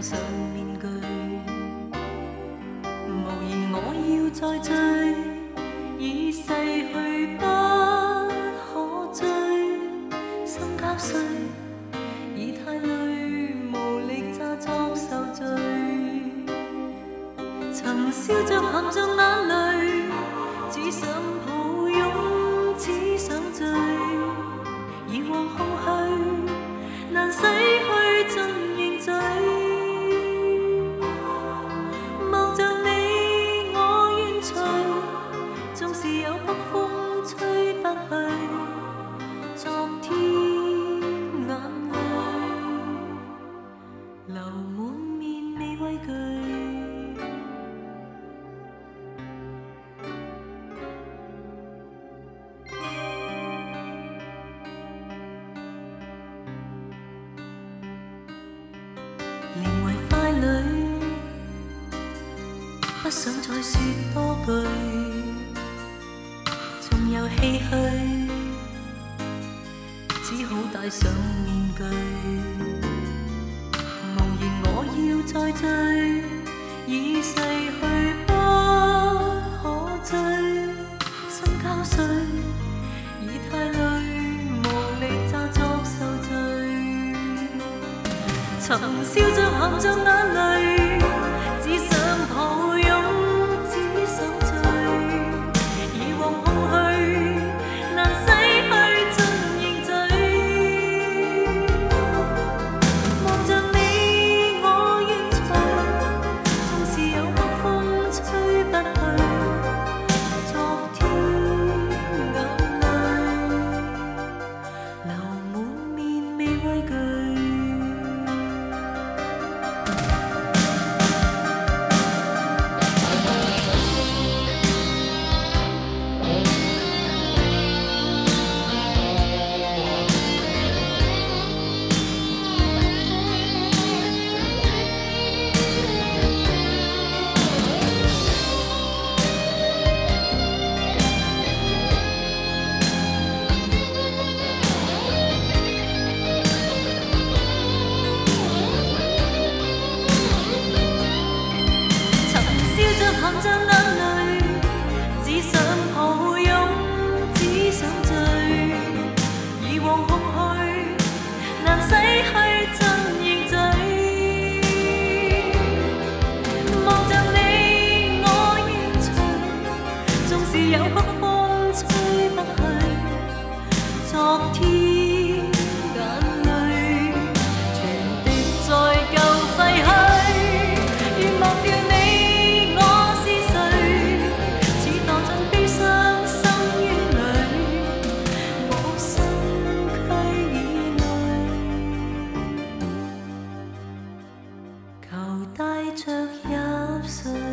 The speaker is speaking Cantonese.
上面具，无言我要再追，已逝去不可追，心交瘁，已太累，无力詐作受罪，曾笑着含着眼泪，只想抱拥，只想醉，以往空虚难洗去尽凝聚，望着你我愿隨，縱是有北風吹不去，昨天眼淚流滿面未畏懼。靈為傀儡，不想再說多句，縱有唏噓，只好戴上面具。無言我要再追，已逝去不可追，心交瘁，已太累，無力詐作受罪。曾笑着含着眼淚，只想抱擁，只想醉，以往空虛難洗去盡凝聚，望着你我願隨，縱是有北風吹不去，昨天眼淚流滿面未畏懼。含着眼淚，只想抱擁，只想醉，以往空虛難洗去盡凝聚，望着你我願隨，縱是有北風吹不去，昨天眼淚全滴在舊廢墟，願忘掉你。求帶着入睡。